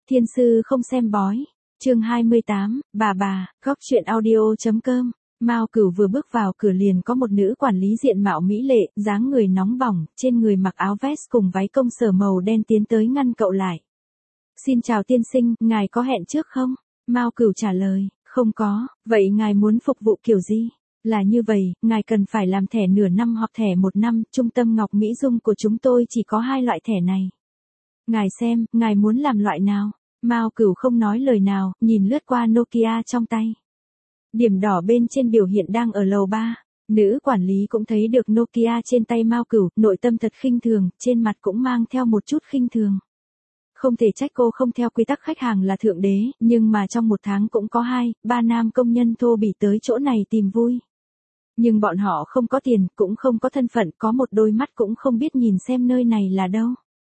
Thiên sư không xem bói. Chương 28, bà, góc truyện audio.com. Mao Cửu vừa bước vào cửa liền có một nữ quản lý diện mạo mỹ lệ, dáng người nóng bỏng, trên người mặc áo vest cùng váy công sở màu đen tiến tới ngăn cậu lại. Xin chào tiên sinh, ngài có hẹn trước không? Mao Cửu trả lời, không có, vậy ngài muốn phục vụ kiểu gì? Là như vậy, ngài cần phải làm thẻ nửa năm hoặc thẻ 1 năm, trung tâm Ngọc Mỹ Dung của chúng tôi chỉ có 2 loại thẻ này. Ngài xem, ngài muốn làm loại nào? Mao Cửu không nói lời nào, nhìn lướt qua Nokia trong tay. Điểm đỏ bên trên biểu hiện đang ở lầu 3. Nữ quản lý cũng thấy được Nokia trên tay Mao Cửu, nội tâm thật khinh thường, trên mặt cũng mang theo một chút khinh thường. Không thể trách cô không theo quy tắc khách hàng là thượng đế, nhưng mà trong 1 tháng cũng có 2-3 nam công nhân thô bỉ tới chỗ này tìm vui. Nhưng bọn họ không có tiền, cũng không có thân phận, có một đôi mắt cũng không biết nhìn xem nơi này là đâu.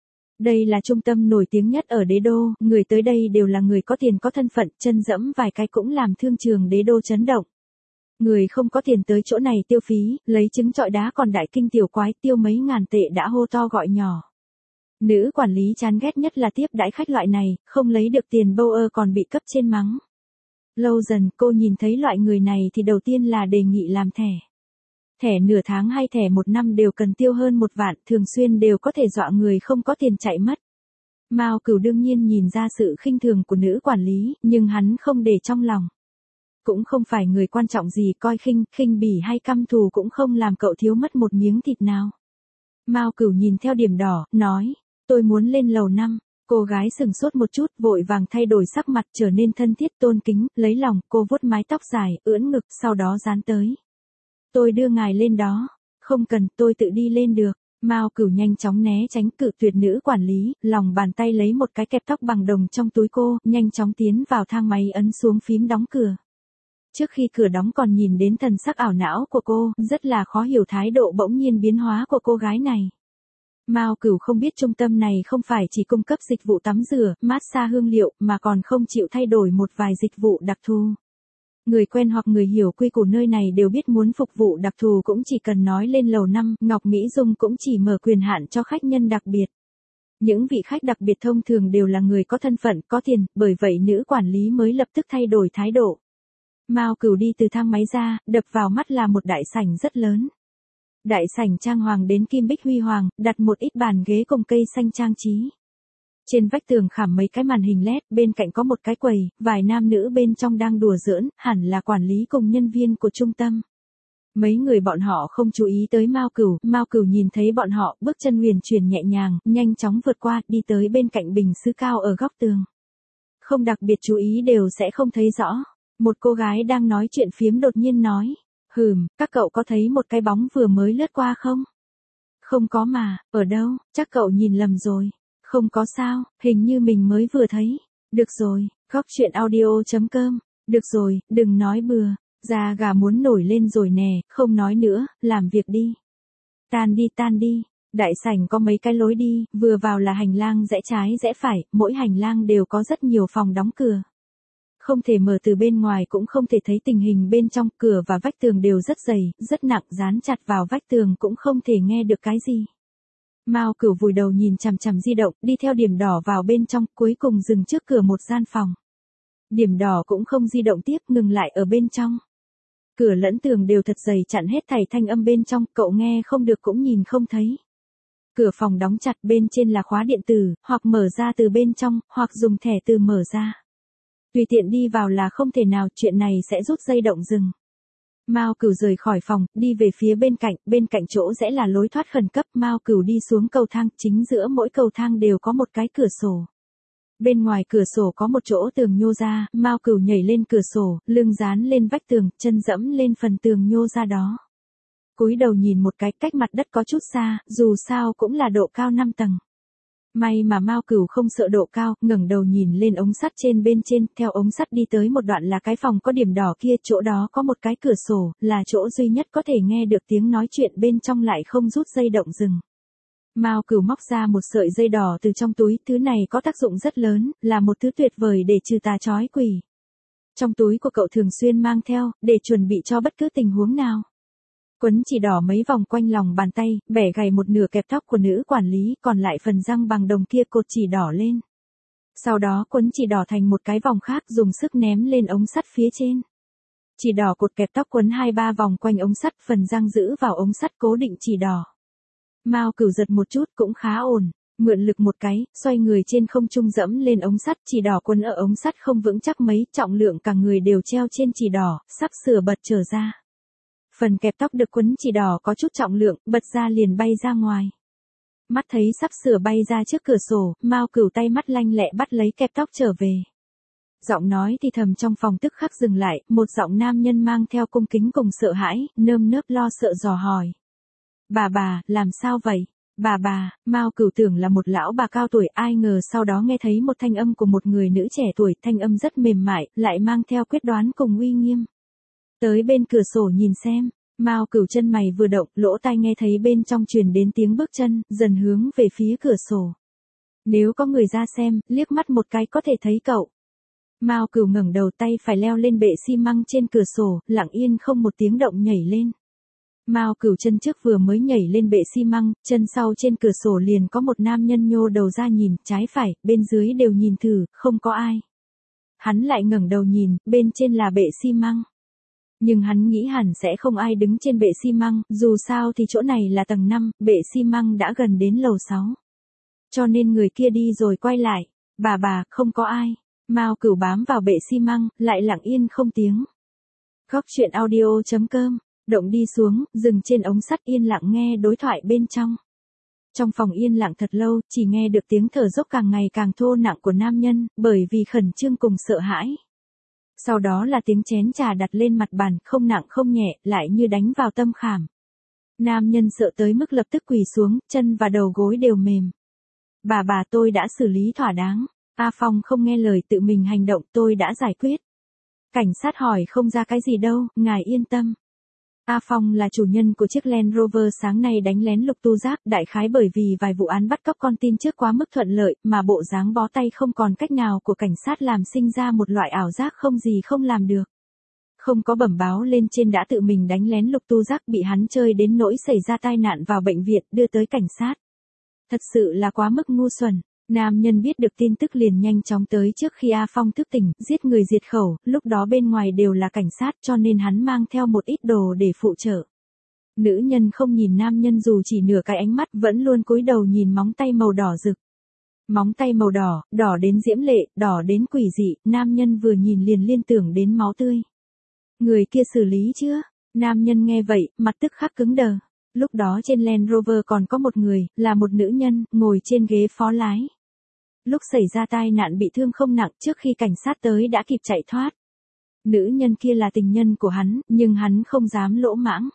Đây là trung tâm nổi tiếng nhất ở đế đô, người tới đây đều là người có tiền có thân phận, chân dẫm vài cái cũng làm thương trường đế đô chấn động. Người không có tiền tới chỗ này tiêu phí, lấy trứng trọi đá còn đại kinh tiểu quái tiêu mấy ngàn tệ đã hô to gọi nhỏ. Nữ quản lý chán ghét nhất là tiếp đãi khách loại này, không lấy được tiền bâu còn bị cấp trên mắng. Lâu dần cô nhìn thấy loại người này thì đầu tiên là đề nghị làm thẻ. Thẻ nửa tháng hay thẻ 1 năm đều cần tiêu hơn 1 vạn, thường xuyên đều có thể dọa người không có tiền chạy mất. Mao Cửu đương nhiên nhìn ra sự khinh thường của nữ quản lý, nhưng hắn không để trong lòng. Cũng không phải người quan trọng gì, coi khinh bỉ hay căm thù cũng không làm cậu thiếu mất một miếng thịt nào. Mao Cửu nhìn theo điểm đỏ, nói, tôi muốn lên lầu 5. Cô gái sừng sốt một chút, vội vàng thay đổi sắc mặt trở nên thân thiết tôn kính, lấy lòng, cô vuốt mái tóc dài, ưỡn ngực, sau đó dán tới. Tôi đưa ngài lên đó. Không cần, tôi tự đi lên được. Mao Cửu nhanh chóng né tránh cự tuyệt nữ quản lý, lòng bàn tay lấy một cái kẹp tóc bằng đồng trong túi cô, nhanh chóng tiến vào thang máy ấn xuống phím đóng cửa. Trước khi cửa đóng còn nhìn đến thần sắc ảo não của cô, rất là khó hiểu thái độ bỗng nhiên biến hóa của cô gái này. Mao Cửu không biết trung tâm này không phải chỉ cung cấp dịch vụ tắm rửa, massage hương liệu, mà còn không chịu thay đổi một vài dịch vụ đặc thù. Người quen hoặc người hiểu quy củ nơi này đều biết muốn phục vụ đặc thù cũng chỉ cần nói lên lầu 5, Ngọc Mỹ Dung cũng chỉ mở quyền hạn cho khách nhân đặc biệt. Những vị khách đặc biệt thông thường đều là người có thân phận, có tiền, bởi vậy nữ quản lý mới lập tức thay đổi thái độ. Mao Cửu đi từ thang máy ra, đập vào mắt là một đại sảnh rất lớn. Đại sảnh trang hoàng đến kim bích huy hoàng, đặt một ít bàn ghế cùng cây xanh trang trí. Trên vách tường khảm mấy cái màn hình LED, bên cạnh có một cái quầy, vài nam nữ bên trong đang đùa giỡn, hẳn là quản lý cùng nhân viên của trung tâm. Mấy người bọn họ không chú ý tới Mao Cửu nhìn thấy bọn họ, bước chân huyền chuyển nhẹ nhàng, nhanh chóng vượt qua, đi tới bên cạnh bình sứ cao ở góc tường. Không đặc biệt chú ý đều sẽ không thấy rõ. Một cô gái đang nói chuyện phiếm đột nhiên nói, các cậu có thấy một cái bóng vừa mới lướt qua không? Không có mà, ở đâu, chắc cậu nhìn lầm rồi. Không có sao, hình như mình mới vừa thấy. Được rồi, góc truyện audio.com. Được rồi, đừng nói bừa. Da gà muốn nổi lên rồi nè, không nói nữa, làm việc đi. Tan đi. Đại sảnh có mấy cái lối đi, vừa vào là hành lang rẽ trái rẽ phải, mỗi hành lang đều có rất nhiều phòng đóng cửa. Không thể mở từ bên ngoài cũng không thể thấy tình hình bên trong, cửa và vách tường đều rất dày, rất nặng, dán chặt vào vách tường cũng không thể nghe được cái gì. Mao Cửu vùi đầu nhìn chằm chằm di động, đi theo điểm đỏ vào bên trong, cuối cùng dừng trước cửa một gian phòng. Điểm đỏ cũng không di động tiếp, ngừng lại ở bên trong. Cửa lẫn tường đều thật dày chặn hết thảy thanh âm bên trong, cậu nghe không được cũng nhìn không thấy. Cửa phòng đóng chặt, bên trên là khóa điện tử, hoặc mở ra từ bên trong, hoặc dùng thẻ từ mở ra. Tùy tiện đi vào là không thể nào, chuyện này sẽ rút dây động rừng. Mao Cửu rời khỏi phòng, đi về phía bên cạnh chỗ rẽ là lối thoát khẩn cấp, Mao Cửu đi xuống cầu thang, chính giữa mỗi cầu thang đều có một cái cửa sổ. Bên ngoài cửa sổ có một chỗ tường nhô ra, Mao Cửu nhảy lên cửa sổ, lưng dán lên vách tường, chân dẫm lên phần tường nhô ra đó. Cúi đầu nhìn một cái, cách mặt đất có chút xa, dù sao cũng là độ cao 5 tầng. May mà Mao Cửu không sợ độ cao, ngẩng đầu nhìn lên ống sắt bên trên, theo ống sắt đi tới một đoạn là cái phòng có điểm đỏ kia, chỗ đó có một cái cửa sổ, là chỗ duy nhất có thể nghe được tiếng nói chuyện bên trong lại không rút dây động rừng. Mao Cửu móc ra một sợi dây đỏ từ trong túi, thứ này có tác dụng rất lớn, là một thứ tuyệt vời để trừ tà chói quỷ. Trong túi của cậu thường xuyên mang theo, để chuẩn bị cho bất cứ tình huống nào. Quấn chỉ đỏ mấy vòng quanh lòng bàn tay, bẻ gãy một nửa kẹp tóc của nữ quản lý, còn lại phần răng bằng đồng kia cột chỉ đỏ lên. Sau đó quấn chỉ đỏ thành một cái vòng khác dùng sức ném lên ống sắt phía trên. Chỉ đỏ cột kẹp tóc quấn 2-3 vòng quanh ống sắt, phần răng giữ vào ống sắt cố định chỉ đỏ. Mao Cửu giật một chút cũng khá ổn, mượn lực một cái, xoay người trên không trung dẫm lên ống sắt, chỉ đỏ quấn ở ống sắt không vững chắc mấy, trọng lượng cả người đều treo trên chỉ đỏ, sắp sửa bật trở ra. Phần kẹp tóc được quấn chỉ đỏ có chút trọng lượng, bật ra liền bay ra ngoài. Mắt thấy sắp sửa bay ra trước cửa sổ, Mao Cửu tay mắt lanh lẹ bắt lấy kẹp tóc trở về. Giọng nói thì thầm trong phòng tức khắc dừng lại, một giọng nam nhân mang theo cung kính cùng sợ hãi, nơm nớp lo sợ dò hỏi. Bà, làm sao vậy? Bà, Mao Cửu tưởng là một lão bà cao tuổi, ai ngờ sau đó nghe thấy một thanh âm của một người nữ trẻ tuổi, thanh âm rất mềm mại, lại mang theo quyết đoán cùng uy nghiêm. Tới bên cửa sổ nhìn xem, Mao Cửu chân mày vừa động, lỗ tai nghe thấy bên trong truyền đến tiếng bước chân, dần hướng về phía cửa sổ. Nếu có người ra xem, liếc mắt một cái có thể thấy cậu. Mao Cửu ngẩng đầu, tay phải leo lên bệ xi măng trên cửa sổ, lặng yên không một tiếng động nhảy lên. Mao Cửu chân trước vừa mới nhảy lên bệ xi măng, chân sau trên cửa sổ liền có một nam nhân nhô đầu ra nhìn, trái phải, bên dưới đều nhìn thử, không có ai. Hắn lại ngẩng đầu nhìn, bên trên là bệ xi măng. Nhưng hắn nghĩ hẳn sẽ không ai đứng trên bệ xi măng, dù sao thì chỗ này là tầng 5, bệ xi măng đã gần đến lầu 6. Cho nên người kia đi rồi quay lại, bà, không có ai. Mao Cửu bám vào bệ xi măng, lại lặng yên không tiếng. Góc truyện audio.com, động đi xuống, dừng trên ống sắt yên lặng nghe đối thoại bên trong. Trong phòng yên lặng thật lâu, chỉ nghe được tiếng thở dốc càng ngày càng thô nặng của nam nhân, bởi vì khẩn trương cùng sợ hãi. Sau đó là tiếng chén trà đặt lên mặt bàn, không nặng không nhẹ, lại như đánh vào tâm khảm. Nam nhân sợ tới mức lập tức quỳ xuống, chân và đầu gối đều mềm. Bà, tôi đã xử lý thỏa đáng. A Phong không nghe lời tự mình hành động, tôi đã giải quyết. Cảnh sát hỏi không ra cái gì đâu, ngài yên tâm. A Phong là chủ nhân của chiếc Land Rover sáng nay đánh lén Lục Tu Giác, đại khái bởi vì vài vụ án bắt cóc con tin trước quá mức thuận lợi, mà bộ dáng bó tay không còn cách nào của cảnh sát làm sinh ra một loại ảo giác không gì không làm được. Không có bẩm báo lên trên đã tự mình đánh lén Lục Tu Giác, bị hắn chơi đến nỗi xảy ra tai nạn vào bệnh viện, đưa tới cảnh sát. Thật sự là quá mức ngu xuẩn. Nam nhân biết được tin tức liền nhanh chóng tới trước khi A Phong thức tỉnh, giết người diệt khẩu, lúc đó bên ngoài đều là cảnh sát cho nên hắn mang theo một ít đồ để phụ trợ. Nữ nhân không nhìn nam nhân dù chỉ nửa cái ánh mắt, vẫn luôn cúi đầu nhìn móng tay màu đỏ rực. Móng tay màu đỏ, đỏ đến diễm lệ, đỏ đến quỷ dị, nam nhân vừa nhìn liền liên tưởng đến máu tươi. Người kia xử lý chưa? Nam nhân nghe vậy, mặt tức khắc cứng đờ. Lúc đó trên Land Rover còn có một người, là một nữ nhân, ngồi trên ghế phó lái. Lúc xảy ra tai nạn bị thương không nặng, trước khi cảnh sát tới đã kịp chạy thoát. Nữ nhân kia là tình nhân của hắn, nhưng hắn không dám lỗ mãng.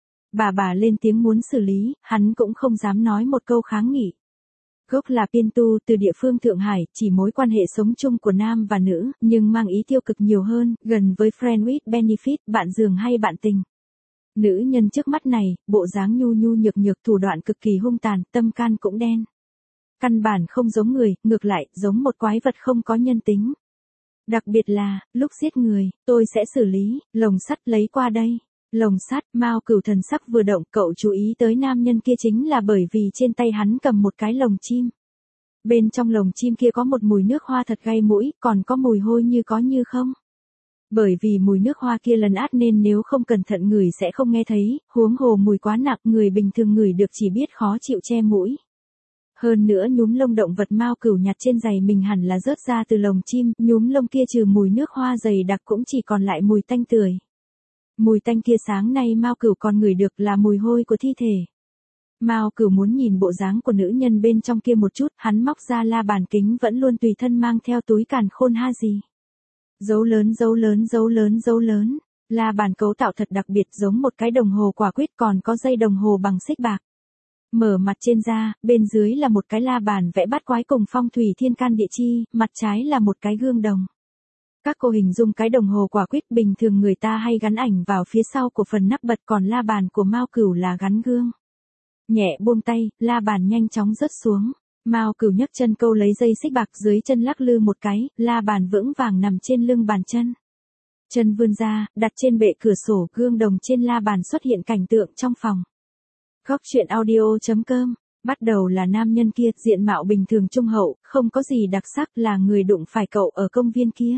Bà lên tiếng muốn xử lý, hắn cũng không dám nói một câu kháng nghị. Gốc là Pintu, từ địa phương Thượng Hải, chỉ mối quan hệ sống chung của nam và nữ, nhưng mang ý tiêu cực nhiều hơn, gần với friend with benefit, bạn giường hay bạn tình. Nữ nhân trước mắt này, bộ dáng nhu nhu nhược nhược, thủ đoạn cực kỳ hung tàn, tâm can cũng đen. Căn bản không giống người, ngược lại, giống một quái vật không có nhân tính. Đặc biệt là, lúc giết người, tôi sẽ xử lý, lồng sắt lấy qua đây. Lồng sắt, Mao Cửu thần sắc vừa động, cậu chú ý tới nam nhân kia chính là bởi vì trên tay hắn cầm một cái lồng chim. Bên trong lồng chim kia có một mùi nước hoa thật gây mũi, còn có mùi hôi như có như không. Bởi vì mùi nước hoa kia lấn át nên nếu không cẩn thận ngửi sẽ không nghe thấy, huống hồ mùi quá nặng, người bình thường ngửi được chỉ biết khó chịu che mũi. Hơn nữa nhúm lông động vật Mao Cửu nhặt trên giày mình hẳn là rớt ra từ lồng chim, nhúm lông kia trừ mùi nước hoa dày đặc cũng chỉ còn lại mùi tanh tưởi. Mùi tanh kia sáng nay Mao Cửu còn ngửi được là mùi hôi của thi thể. Mao Cửu muốn nhìn bộ dáng của nữ nhân bên trong kia một chút, hắn móc ra la bàn kính vẫn luôn tùy thân mang theo túi càn khôn ha gì. Dấu lớn dấu lớn dấu lớn dấu lớn, la bàn cấu tạo thật đặc biệt giống một cái đồng hồ quả quýt còn có dây đồng hồ bằng xích bạc. Mở mặt trên ra, bên dưới là một cái la bàn vẽ bát quái cùng phong thủy thiên can địa chi, mặt trái là một cái gương đồng. Các cô hình dung cái đồng hồ quả quýt bình thường người ta hay gắn ảnh vào phía sau của phần nắp bật, còn la bàn của Mao Cửu là gắn gương. Nhẹ buông tay, la bàn nhanh chóng rớt xuống. Mao Cửu nhấc chân câu lấy dây xích bạc dưới chân lắc lư một cái, la bàn vững vàng nằm trên lưng bàn chân. Chân vươn ra, đặt trên bệ cửa sổ, gương đồng trên la bàn xuất hiện cảnh tượng trong phòng. Góc truyện audio.com Bắt đầu là nam nhân kia, diện mạo bình thường trung hậu, không có gì đặc sắc, là người đụng phải cậu ở công viên kia.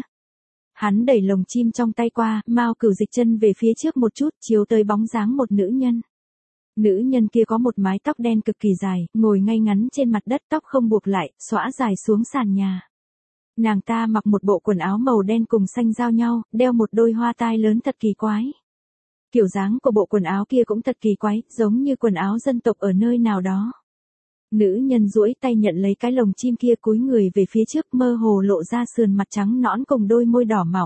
Hắn đẩy lồng chim trong tay qua, Mao Cửu dịch chân về phía trước một chút, chiếu tới bóng dáng một nữ nhân. Nữ nhân kia có một mái tóc đen cực kỳ dài, ngồi ngay ngắn trên mặt đất, tóc không buộc lại, xõa dài xuống sàn nhà. Nàng ta mặc một bộ quần áo màu đen cùng xanh giao nhau, đeo một đôi hoa tai lớn thật kỳ quái. Kiểu dáng của bộ quần áo kia cũng thật kỳ quái, giống như quần áo dân tộc ở nơi nào đó. Nữ nhân duỗi tay nhận lấy cái lồng chim kia, cúi người về phía trước, mơ hồ lộ ra sườn mặt trắng nõn cùng đôi môi đỏ mọng.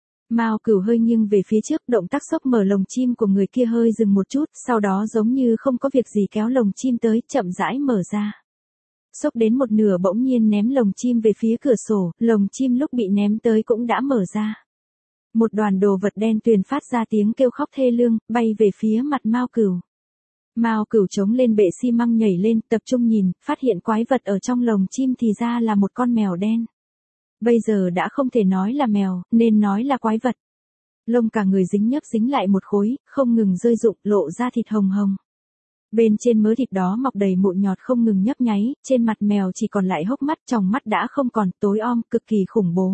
Mao Cửu hơi nghiêng về phía trước, động tác xốc mở lồng chim của người kia hơi dừng một chút, sau đó giống như không có việc gì kéo lồng chim tới, chậm rãi mở ra. Xốc đến một nửa bỗng nhiên ném lồng chim về phía cửa sổ, lồng chim lúc bị ném tới cũng đã mở ra. Một đoàn đồ vật đen tuyền phát ra tiếng kêu khóc thê lương, bay về phía mặt Mao Cửu. Mao Cửu chống lên bệ xi măng nhảy lên, tập trung nhìn, phát hiện quái vật ở trong lồng chim thì ra là một con mèo đen. Bây giờ đã không thể nói là mèo, nên nói là quái vật. Lông cả người dính nhấp dính lại một khối, không ngừng rơi rụng, lộ ra thịt hồng hồng. Bên trên mớ thịt đó mọc đầy mụn nhọt không ngừng nhấp nháy, trên mặt mèo chỉ còn lại hốc mắt, tròng mắt đã không còn, tối om, cực kỳ khủng bố.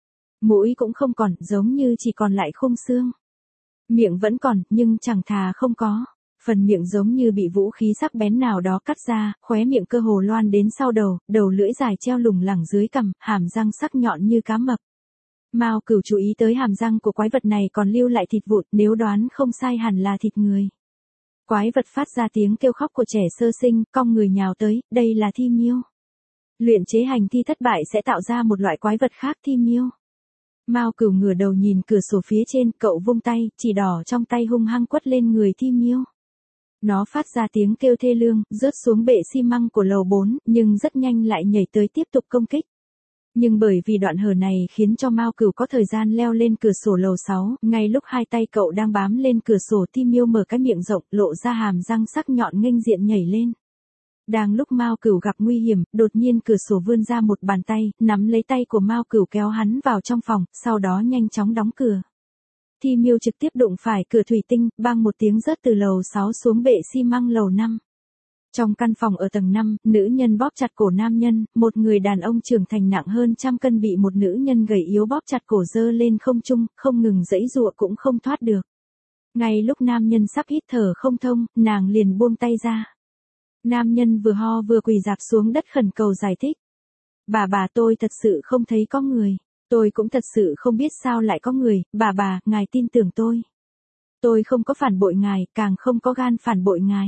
Mũi cũng không còn, giống như chỉ còn lại khung xương. Miệng vẫn còn, nhưng chẳng thà không có. Phần miệng giống như bị vũ khí sắc bén nào đó cắt ra, khóe miệng cơ hồ loan đến sau đầu, đầu lưỡi dài treo lủng lẳng dưới cằm, hàm răng sắc nhọn như cá mập. Mao Cửu chú ý tới hàm răng của quái vật này còn lưu lại thịt vụn, nếu đoán không sai hẳn là thịt người. Quái vật phát ra tiếng kêu khóc của trẻ sơ sinh, cong người nhào tới, đây là thi miêu. Luyện chế hành thi thất bại sẽ tạo ra một loại quái vật khác, thi miêu. Mao Cửu ngửa đầu nhìn cửa sổ phía trên, cậu vung tay, chỉ đỏ trong tay hung hăng quất lên người thi miêu. Nó phát ra tiếng kêu thê lương, rớt xuống bệ xi măng của lầu 4, nhưng rất nhanh lại nhảy tới tiếp tục công kích. Nhưng bởi vì đoạn hở này khiến cho Mao Cửu có thời gian leo lên cửa sổ lầu 6, ngay lúc hai tay cậu đang bám lên cửa sổ, thi miêu mở cái miệng rộng, lộ ra hàm răng sắc nhọn nghênh diện nhảy lên. Đang lúc Mao Cửu gặp nguy hiểm, đột nhiên cửa sổ vươn ra một bàn tay, nắm lấy tay của Mao Cửu kéo hắn vào trong phòng, sau đó nhanh chóng đóng cửa. Thi miêu trực tiếp đụng phải cửa thủy tinh, bang một tiếng rớt từ lầu 6 xuống bệ xi măng lầu 5. Trong căn phòng ở tầng 5, nữ nhân bóp chặt cổ nam nhân, một người đàn ông trưởng thành nặng hơn trăm cân bị một nữ nhân gầy yếu bóp chặt cổ giơ lên không trung, không ngừng giãy giụa cũng không thoát được. Ngay lúc nam nhân sắp hít thở không thông, nàng liền buông tay ra. Nam nhân vừa ho vừa quỳ rạp xuống đất khẩn cầu giải thích. Bà tôi thật sự không thấy có người. Tôi cũng thật sự không biết sao lại có người, bà, ngài tin tưởng tôi. Tôi không có phản bội ngài, càng không có gan phản bội ngài.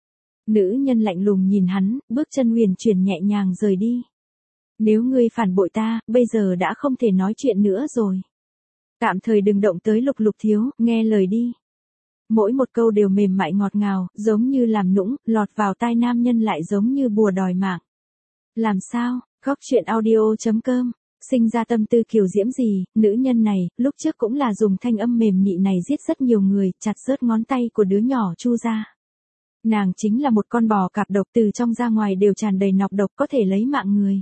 Nữ nhân lạnh lùng nhìn hắn, bước chân huyền chuyển nhẹ nhàng rời đi. Nếu ngươi phản bội ta, bây giờ đã không thể nói chuyện nữa rồi. Tạm thời đừng động tới Lục Lục thiếu, nghe lời đi. Mỗi một câu đều mềm mại ngọt ngào, giống như làm nũng, lọt vào tai nam nhân lại giống như bùa đòi mạng. Làm sao, Góc truyện audio.com. Sinh ra tâm tư kiều diễm gì, nữ nhân này, lúc trước cũng là dùng thanh âm mềm nị này giết rất nhiều người, chặt rớt ngón tay của đứa nhỏ Chu ra. Nàng chính là một con bò cạp độc, từ trong ra ngoài đều tràn đầy nọc độc có thể lấy mạng người.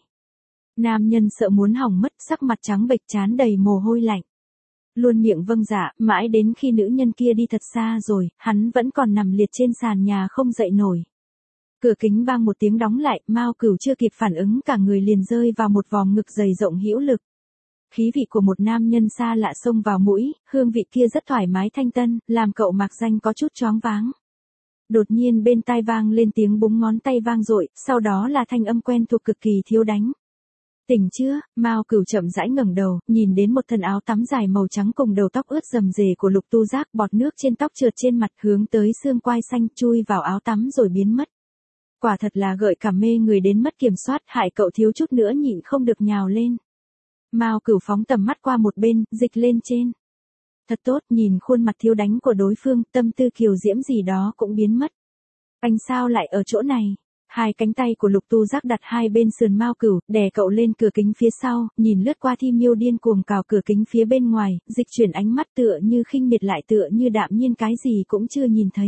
Nam nhân sợ muốn hỏng mất, sắc mặt trắng bệch, trán đầy mồ hôi lạnh. Luôn miệng vâng dạ, mãi đến khi nữ nhân kia đi thật xa rồi, hắn vẫn còn nằm liệt trên sàn nhà không dậy nổi. Cửa kính bang một tiếng đóng lại, Mao Cửu chưa kịp phản ứng cả người liền rơi vào một vòng ngực dày rộng hữu lực. Khí vị của một nam nhân xa lạ xông vào mũi, hương vị kia rất thoải mái thanh tân, làm cậu mạc danh có chút choáng váng. Đột nhiên bên tai vang lên tiếng búng ngón tay vang dội, sau đó là thanh âm quen thuộc cực kỳ thiếu đánh. Tỉnh chưa? Mao Cửu chậm rãi ngẩng đầu, nhìn đến một thân áo tắm dài màu trắng cùng đầu tóc ướt rầm rề của Lục Tu Giác, bọt nước trên tóc trượt trên mặt hướng tới xương quai xanh, chui vào áo tắm rồi biến mất. Quả thật là gợi cảm mê người đến mất kiểm soát, hại cậu thiếu chút nữa nhịn không được nhào lên. Mao Cửu phóng tầm mắt qua một bên, dịch lên trên. Thật tốt, nhìn khuôn mặt thiếu đánh của đối phương, tâm tư kiều diễm gì đó cũng biến mất. Anh sao lại ở chỗ này? Hai cánh tay của Lục Tu Giác đặt hai bên sườn Mao Cửu, đè cậu lên cửa kính phía sau, nhìn lướt qua thi miêu điên cuồng cào cửa kính phía bên ngoài, dịch chuyển ánh mắt tựa như khinh miệt lại tựa như đạm nhiên cái gì cũng chưa nhìn thấy.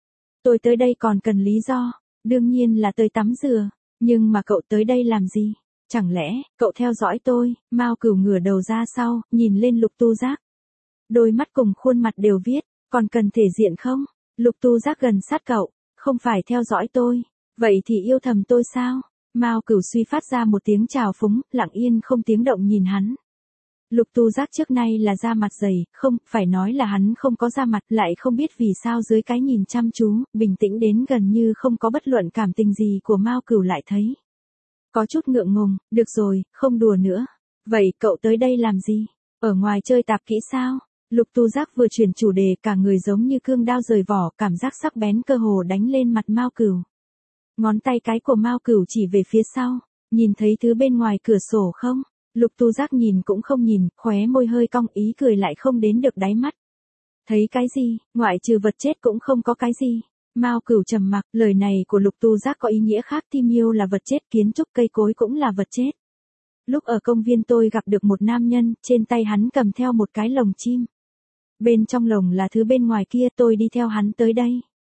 Tôi tới đây còn cần lý do, đương nhiên là tới tắm rửa, nhưng mà cậu tới đây làm gì? Chẳng lẽ, cậu theo dõi tôi? Mao Cửu ngửa đầu ra sau, nhìn lên Lục Tu Giác. Đôi mắt cùng khuôn mặt đều viết, còn cần thể diện không? Lục Tu Giác gần sát cậu, không phải theo dõi tôi. Vậy thì yêu thầm tôi sao? Mao Cửu suy phát ra một tiếng trào phúng, lặng yên không tiếng động nhìn hắn. Lục Tu Giác trước nay là da mặt dày, không, phải nói là hắn không có da mặt, lại không biết vì sao dưới cái nhìn chăm chú, bình tĩnh đến gần như không có bất luận cảm tình gì của Mao Cửu lại thấy. Có chút ngượng ngùng, được rồi, không đùa nữa. Vậy cậu tới đây làm gì? Ở ngoài chơi tạp kỹ sao? Lục Tu Giác vừa chuyển chủ đề, cả người giống như cương đao rời vỏ, cảm giác sắc bén cơ hồ đánh lên mặt Mao Cửu. Ngón tay cái của Mao Cửu chỉ về phía sau, nhìn thấy thứ bên ngoài cửa sổ không? Lục Tu Giác nhìn cũng không nhìn, khóe môi hơi cong, ý cười lại không đến được đáy mắt. Thấy cái gì, ngoại trừ vật chết cũng không có cái gì. Mao Cửu trầm mặc, lời này của Lục Tu Giác có ý nghĩa khác, tim yêu là vật chết, kiến trúc cây cối cũng là vật chết. Lúc ở công viên tôi gặp được một nam nhân, trên tay hắn cầm theo một cái lồng chim. Bên trong lồng là thứ bên ngoài kia, tôi đi theo hắn tới đây.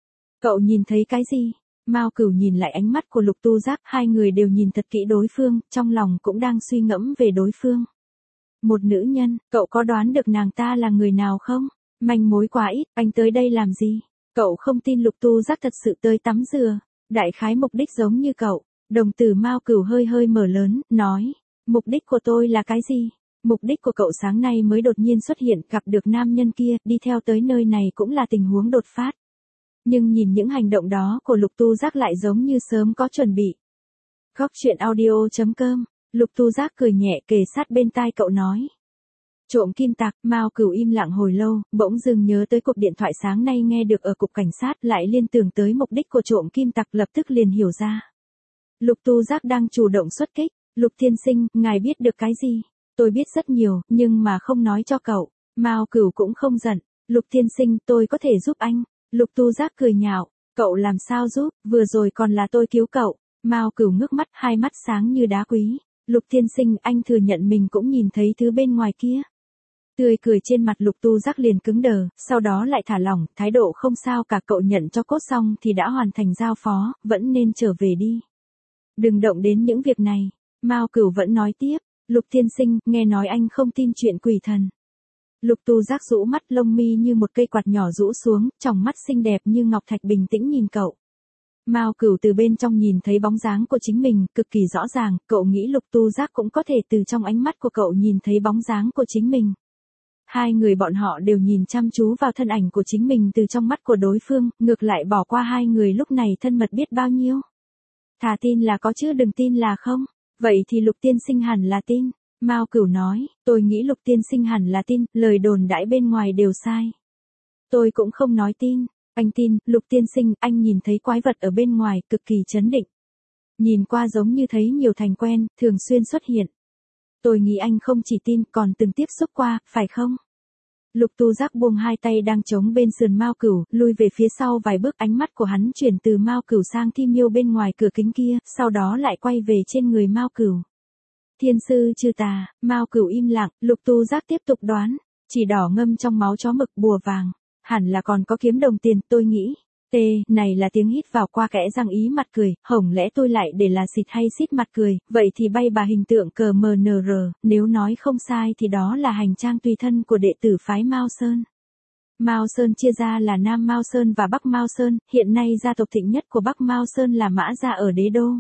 Cậu nhìn thấy cái gì? Mao Cửu nhìn lại ánh mắt của Lục Tu Giác, hai người đều nhìn thật kỹ đối phương, trong lòng cũng đang suy ngẫm về đối phương. Một nữ nhân, cậu có đoán được nàng ta là người nào không? Manh mối quá ít, anh tới đây làm gì? Cậu không tin Lục Tu Giác thật sự tới tắm dừa, đại khái mục đích giống như cậu. Đồng tử Mao Cửu hơi hơi mở lớn, nói, mục đích của tôi là cái gì? Mục đích của cậu sáng nay mới đột nhiên xuất hiện, gặp được nam nhân kia, đi theo tới nơi này cũng là tình huống đột phát. Nhưng nhìn những hành động đó của Lục Tu Giác lại giống như sớm có chuẩn bị. Góc truyện audio.com, Lục Tu Giác cười nhẹ kề sát bên tai cậu nói. Trộm kim tặc, Mao Cửu im lặng hồi lâu, bỗng dưng nhớ tới cuộc điện thoại sáng nay nghe được ở cục cảnh sát, lại liên tưởng tới mục đích của trộm kim tặc, lập tức liền hiểu ra. Lục Tu Giác đang chủ động xuất kích. Lục tiên sinh, ngài biết được cái gì? Tôi biết rất nhiều, nhưng mà không nói cho cậu. Mao Cửu cũng không giận. Lục tiên sinh, tôi có thể giúp anh. Lục Tu Giác cười nhạo, cậu làm sao giúp, vừa rồi còn là tôi cứu cậu. Mao Cửu ngước mắt, hai mắt sáng như đá quý. Lục tiên sinh, anh thừa nhận mình cũng nhìn thấy thứ bên ngoài kia. Tươi cười trên mặt Lục Tu Giác liền cứng đờ, sau đó lại thả lỏng, thái độ không sao cả, cậu nhận cho cốt xong thì đã hoàn thành giao phó, vẫn nên trở về đi. Đừng động đến những việc này. Mao Cửu vẫn nói tiếp, Lục tiên sinh, nghe nói anh không tin chuyện quỷ thần. Lục Tu Giác rũ mắt, lông mi như một cây quạt nhỏ rũ xuống, tròng mắt xinh đẹp như ngọc thạch bình tĩnh nhìn cậu. Mao Cửu từ bên trong nhìn thấy bóng dáng của chính mình, cực kỳ rõ ràng, cậu nghĩ Lục Tu Giác cũng có thể từ trong ánh mắt của cậu nhìn thấy bóng dáng của chính mình. Hai người bọn họ đều nhìn chăm chú vào thân ảnh của chính mình từ trong mắt của đối phương, ngược lại bỏ qua hai người lúc này thân mật biết bao nhiêu. Thà tin là có chứ đừng tin là không. Vậy thì Lục tiên sinh hẳn là tin. Mao Cửu nói, tôi nghĩ Lục tiên sinh hẳn là tin, lời đồn đãi bên ngoài đều sai. Tôi cũng không nói tin, anh tin, Lục tiên sinh, anh nhìn thấy quái vật ở bên ngoài, cực kỳ chấn định. Nhìn qua giống như thấy nhiều thành quen, thường xuyên xuất hiện. Tôi nghĩ anh không chỉ tin, còn từng tiếp xúc qua, phải không? Lục Tu Giác buông hai tay đang chống bên sườn Mao Cửu, lui về phía sau vài bước, ánh mắt của hắn chuyển từ Mao Cửu sang Thi Miêu bên ngoài cửa kính kia, sau đó lại quay về trên người Mao Cửu. Thiên sư trừ tà, Mao Cửu im lặng, Lục Tu Giác tiếp tục đoán, chỉ đỏ ngâm trong máu chó mực, bùa vàng, hẳn là còn có kiếm đồng tiền, tôi nghĩ. Này là tiếng hít vào qua kẽ răng ý mặt cười, hổng lẽ tôi lại để là xịt hay xít mặt cười, vậy thì bay bà hình tượng cờ MNR, nếu nói không sai thì đó là hành trang tùy thân của đệ tử phái Mao Sơn. Mao Sơn chia ra là Nam Mao Sơn và Bắc Mao Sơn, hiện nay gia tộc thịnh nhất của Bắc Mao Sơn là Mã gia ở Đế Đô.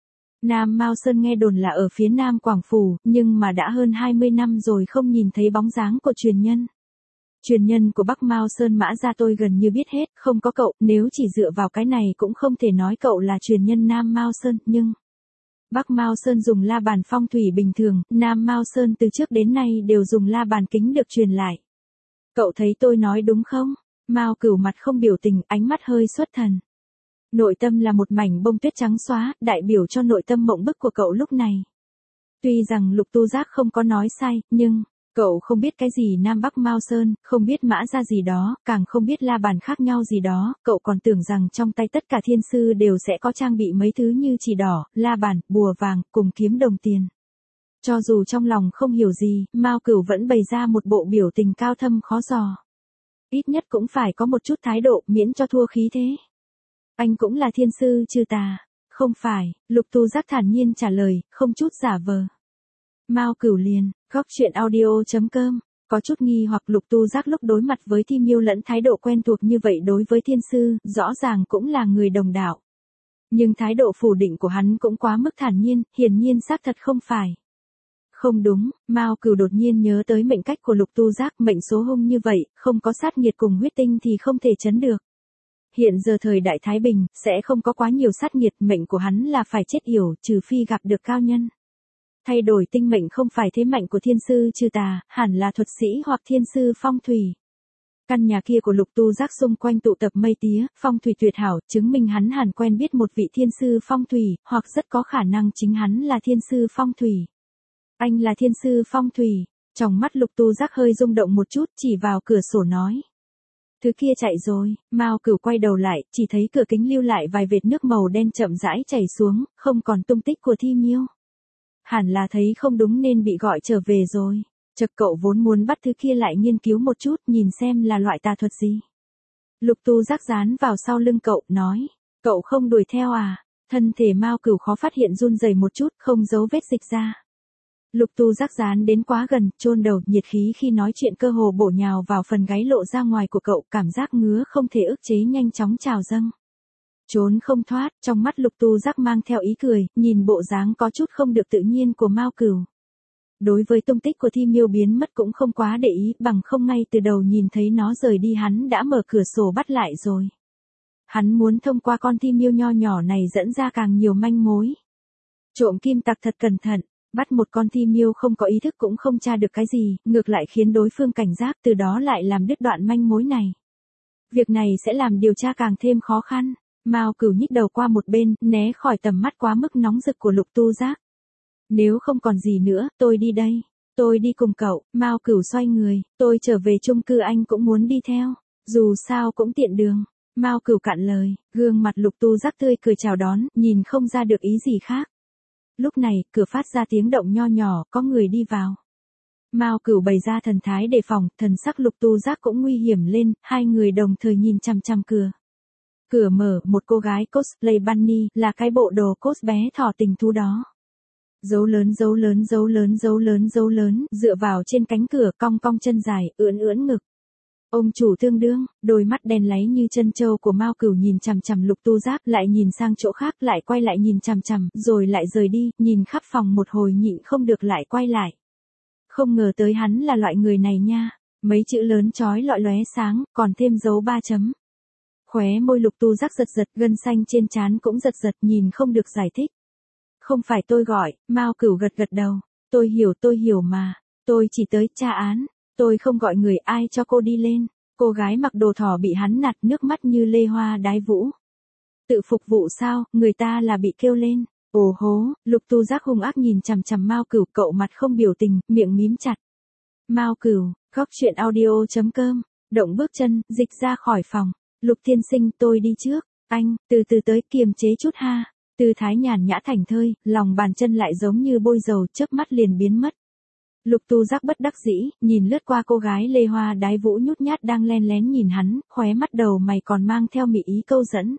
Nam Mao Sơn nghe đồn là ở phía Nam Quảng Phủ, nhưng mà đã hơn 20 năm rồi không nhìn thấy bóng dáng của truyền nhân. Truyền nhân của Bắc Mao Sơn Mã gia tôi gần như biết hết, không có cậu, nếu chỉ dựa vào cái này cũng không thể nói cậu là truyền nhân Nam Mao Sơn, nhưng Bắc Mao Sơn dùng la bàn phong thủy bình thường, Nam Mao Sơn từ trước đến nay đều dùng la bàn kính được truyền lại. Cậu thấy tôi nói đúng không? Mao Cửu mặt không biểu tình, ánh mắt hơi xuất thần. Nội tâm là một mảnh bông tuyết trắng xóa, đại biểu cho nội tâm mộng bức của cậu lúc này. Tuy rằng Lục Tu Giác không có nói sai, nhưng cậu không biết cái gì Nam Bắc Mao Sơn, không biết Mã gia gì đó, càng không biết la bàn khác nhau gì đó, cậu còn tưởng rằng trong tay tất cả thiên sư đều sẽ có trang bị mấy thứ như chỉ đỏ, la bàn, bùa vàng, cùng kiếm đồng tiền. Cho dù trong lòng không hiểu gì, Mao Cửu vẫn bày ra một bộ biểu tình cao thâm khó dò. Ít nhất cũng phải có một chút thái độ, miễn cho thua khí thế. Anh cũng là thiên sư trừ tà. Không phải, Lục Tu Giác thản nhiên trả lời, không chút giả vờ. Mao Cửu liền, góc truyện audio.com, có chút nghi hoặc Lục Tu Giác lúc đối mặt với Thi Miêu lẫn thái độ quen thuộc như vậy đối với thiên sư, rõ ràng cũng là người đồng đạo. Nhưng thái độ phủ định của hắn cũng quá mức thản nhiên, hiển nhiên xác thật không phải. Không đúng, Mao Cửu đột nhiên nhớ tới mệnh cách của Lục Tu Giác, mệnh số hung như vậy, không có sát nghiệt cùng huyết tinh thì không thể chấn được. Hiện giờ thời đại Thái Bình, sẽ không có quá nhiều sát nghiệt, mệnh của hắn là phải chết yểu, trừ phi gặp được cao nhân. Thay đổi tinh mệnh không phải thế mạnh của thiên sư trừ tà, hẳn là thuật sĩ hoặc thiên sư phong thủy. Căn nhà kia của Lục Tu Giác xung quanh tụ tập mây tía, phong thủy tuyệt hảo, chứng minh hắn hẳn quen biết một vị thiên sư phong thủy, hoặc rất có khả năng chính hắn là thiên sư phong thủy. Anh là thiên sư phong thủy, trong mắt Lục Tu Giác hơi rung động một chút, chỉ vào cửa sổ nói. Thứ kia chạy rồi, Mao Cửu quay đầu lại, chỉ thấy cửa kính lưu lại vài vệt nước màu đen chậm rãi chảy xuống, không còn tung tích của Thi Miêu. Hẳn là thấy không đúng nên bị gọi trở về rồi. Chợt cậu vốn muốn bắt thứ kia lại nghiên cứu một chút, nhìn xem là loại tà thuật gì. Lục Tu Giác dán vào sau lưng cậu, nói, cậu không đuổi theo à? Thân thể Mao Cửu khó phát hiện run rẩy một chút, không giấu vết dịch ra. Lục Tu Giác dán đến quá gần, chôn đầu, nhiệt khí khi nói chuyện cơ hồ bổ nhào vào phần gáy lộ ra ngoài của cậu, cảm giác ngứa không thể ức chế nhanh chóng trào dâng. Trốn không thoát, trong mắt Lục Tu Giác mang theo ý cười, nhìn bộ dáng có chút không được tự nhiên của Mao Cửu. Đối với tung tích của Thi Miêu biến mất cũng không quá để ý, bằng không ngay từ đầu nhìn thấy nó rời đi hắn đã mở cửa sổ bắt lại rồi. Hắn muốn thông qua con Thi Miêu nho nhỏ này dẫn ra càng nhiều manh mối. Trộm kim tặc thật cẩn thận, bắt một con Thi Miêu không có ý thức cũng không tra được cái gì, ngược lại khiến đối phương cảnh giác, từ đó lại làm đứt đoạn manh mối này. Việc này sẽ làm điều tra càng thêm khó khăn. Mao Cửu nhích đầu qua một bên, né khỏi tầm mắt quá mức nóng rực của Lục Tu Giác. Nếu không còn gì nữa, tôi đi đây. Tôi đi cùng cậu. Mao Cửu xoay người, tôi trở về chung cư, anh cũng muốn đi theo. Dù sao cũng tiện đường. Mao Cửu cạn lời, gương mặt Lục Tu Giác tươi cười chào đón, nhìn không ra được ý gì khác. Lúc này, cửa phát ra tiếng động nho nhỏ, có người đi vào. Mao Cửu bày ra thần thái đề phòng, thần sắc Lục Tu Giác cũng nguy hiểm lên, hai người đồng thời nhìn chằm chằm cửa. Cửa mở, một cô gái cosplay bunny, là cái bộ đồ cos bé thỏ tình thú đó. Dấu lớn dấu lớn dấu lớn dấu lớn dấu lớn, dựa vào trên cánh cửa, cong cong chân dài, ưỡn ưỡn ngực. Ông chủ tương đương, đôi mắt đen láy như chân trâu của Mao Cửu nhìn chằm chằm Lục Tu Giác, lại nhìn sang chỗ khác, lại quay lại nhìn chằm chằm, rồi lại rời đi, nhìn khắp phòng một hồi nhịn không được lại quay lại. Không ngờ tới hắn là loại người này nha, mấy chữ lớn chói lọi lóe sáng, còn thêm dấu 3 chấm. Khóe môi Lục Tu Giác giật giật, gân xanh trên trán cũng giật giật, nhìn không được giải thích. Không phải tôi gọi, Mao Cửu gật gật đầu. Tôi hiểu mà. Tôi chỉ tới tra án. Tôi không gọi người, ai cho cô đi lên. Cô gái mặc đồ thỏ bị hắn nạt, nước mắt như lê hoa đái vũ. Tự phục vụ sao, người ta là bị kêu lên. Ồ hố, Lục Tu Giác hung ác nhìn chằm chằm Mao Cửu, cậu mặt không biểu tình, miệng mím chặt. Mao Cửu, góc truyện audio.com, động bước chân, dịch ra khỏi phòng. Lục tiên sinh, tôi đi trước. Anh, từ từ tới, kiềm chế chút ha. Tư thái nhàn nhã thảnh thơi, lòng bàn chân lại giống như bôi dầu, chớp mắt liền biến mất. Lục Tu Giác bất đắc dĩ, nhìn lướt qua cô gái lê hoa đái vũ nhút nhát đang len lén nhìn hắn, khóe mắt đầu mày còn mang theo mị ý câu dẫn.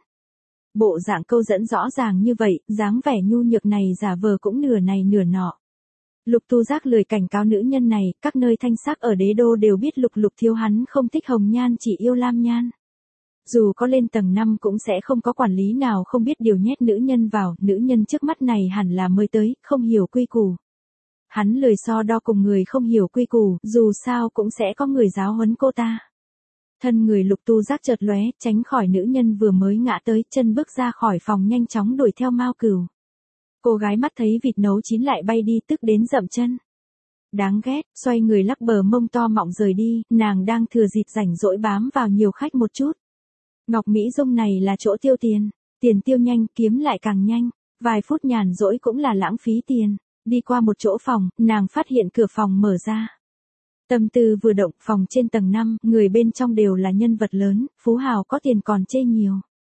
Bộ dạng câu dẫn rõ ràng như vậy, dáng vẻ nhu nhược này giả vờ cũng nửa này nửa nọ. Lục Tu Giác lười cảnh cáo nữ nhân này, các nơi thanh sắc ở đế đô đều biết Lục thiếu hắn không thích hồng nhan, chỉ yêu lam nhan. Dù có lên tầng 5 cũng sẽ không có quản lý nào không biết điều nhét nữ nhân vào, nữ nhân trước mắt này hẳn là mới tới, không hiểu quy củ. Hắn lười so đo cùng người không hiểu quy củ, dù sao cũng sẽ có người giáo huấn cô ta. Thân người Lục Tu Giác chợt lóe, tránh khỏi nữ nhân vừa mới ngã tới, chân bước ra khỏi phòng nhanh chóng đuổi theo Mao Cửu. Cô gái mắt thấy vịt nấu chín lại bay đi, tức đến dậm chân. Đáng ghét, xoay người lắc bờ mông to mọng rời đi, nàng đang thừa dịp rảnh rỗi bám vào nhiều khách một chút. Ngọc Mỹ Dung này là chỗ tiêu tiền, tiền tiêu nhanh, kiếm lại càng nhanh, vài phút nhàn rỗi cũng là lãng phí tiền. Đi qua một chỗ phòng, nàng phát hiện cửa phòng mở ra. Tâm tư vừa động, phòng trên tầng 5, người bên trong đều là nhân vật lớn, phú hào có tiền còn chê nhiều.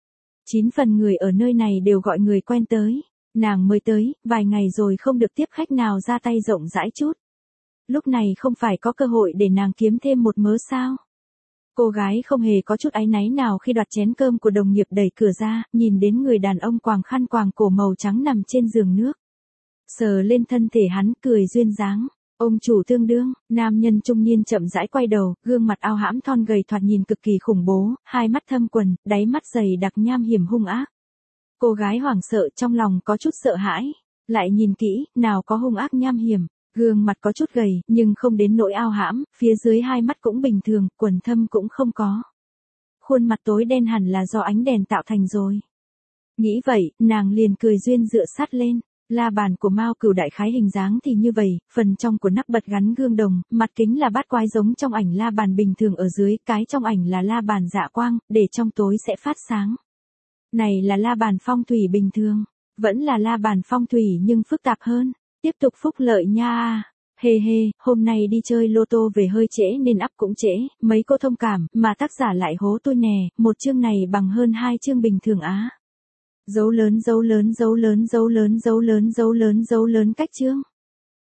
9 phần người ở nơi này đều gọi người quen tới. Nàng mới tới, vài ngày rồi không được tiếp khách nào ra tay rộng rãi chút. Lúc này không phải có cơ hội để nàng kiếm thêm một mớ sao? Cô gái không hề có chút áy náy nào khi đoạt chén cơm của đồng nghiệp đẩy cửa ra, nhìn đến người đàn ông quàng khăn quàng cổ màu trắng nằm trên giường nước. Sờ lên thân thể hắn, cười duyên dáng. Ông chủ tương đương, nam nhân trung niên chậm rãi quay đầu, gương mặt ao hãm thon gầy thoạt nhìn cực kỳ khủng bố, hai mắt thâm quầng, đáy mắt dày đặc nham hiểm hung ác. Cô gái hoảng sợ trong lòng có chút sợ hãi. Lại nhìn kỹ, nào có hung ác nham hiểm. Gương mặt có chút gầy, nhưng không đến nỗi ao hãm, phía dưới hai mắt cũng bình thường, quầng thâm cũng không có. Khuôn mặt tối đen hẳn là do ánh đèn tạo thành rồi. Nghĩ vậy, nàng liền cười duyên dựa sát lên. La bàn của Mao Cửu đại khái hình dáng thì như vậy, phần trong của nắp bật gắn gương đồng, mặt kính là bát quái giống trong ảnh la bàn bình thường ở dưới, cái trong ảnh là la bàn dạ quang, để trong tối sẽ phát sáng. Này là la bàn phong thủy bình thường, vẫn là la bàn phong thủy nhưng phức tạp hơn. Tiếp tục phúc lợi nha. Hê hê, hôm nay đi chơi lô tô về hơi trễ nên up cũng trễ, mấy cô thông cảm, mà tác giả lại hố tôi nè, một chương này bằng hơn 2 chương bình thường á. Dấu lớn dấu lớn dấu lớn dấu lớn dấu lớn dấu lớn dấu lớn cách chương.